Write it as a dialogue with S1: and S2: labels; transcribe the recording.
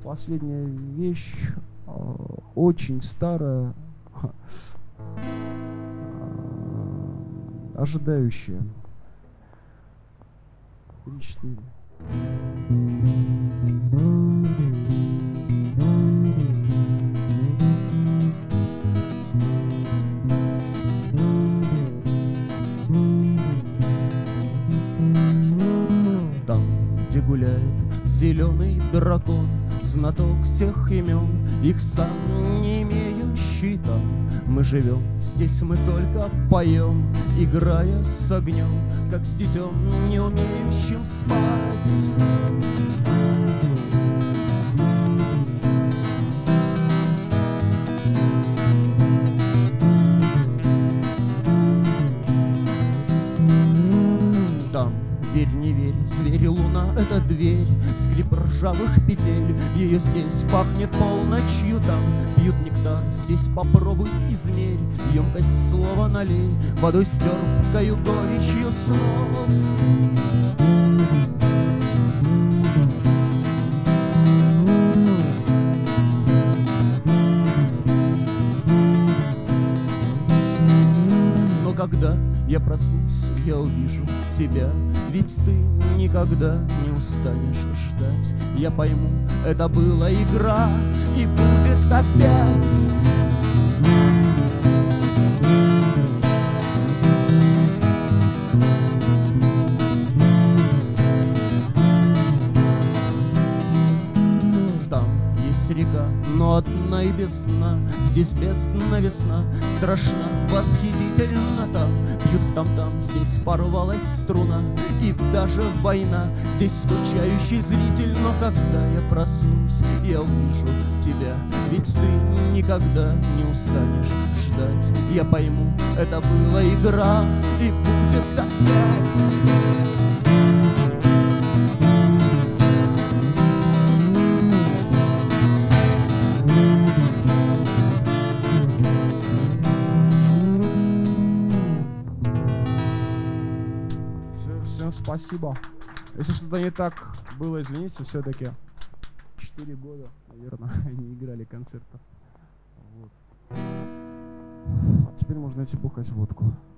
S1: последняя вещь, очень старая, ожидающая. 3-4. Там, где гуляет зеленый дракон, знаток тех имен, их сам не имеющий там. Мы живем, здесь мы только поем, играя с огнем, как с детем, не умеющим спать. Там, верь, не верь, зверь, луна — это дверь, скрип ржавых петель, ее здесь пахнет полночью. Там пьют нектар, здесь попробуй измерь, емкость слова налей, водой с терпкою горечью слов. Но когда я проснусь, я увижу тебя, ведь ты никогда не устанешь ждать. Я пойму, это была игра и будет опять. Там есть река, но одна и без дна. Здесь бездна весна, страшна, восхитительна. Там бьют в там-там, здесь порвалась струна. И даже война, здесь скучающий зритель. Но когда я проснусь, я увижу тебя, ведь ты никогда не устанешь ждать. Я пойму, это была игра и будет опять. Всем спасибо. Если что-то не так было, извините, все-таки 4 года, наверное, не играли концертов. Вот. А теперь можно идти бухать водку.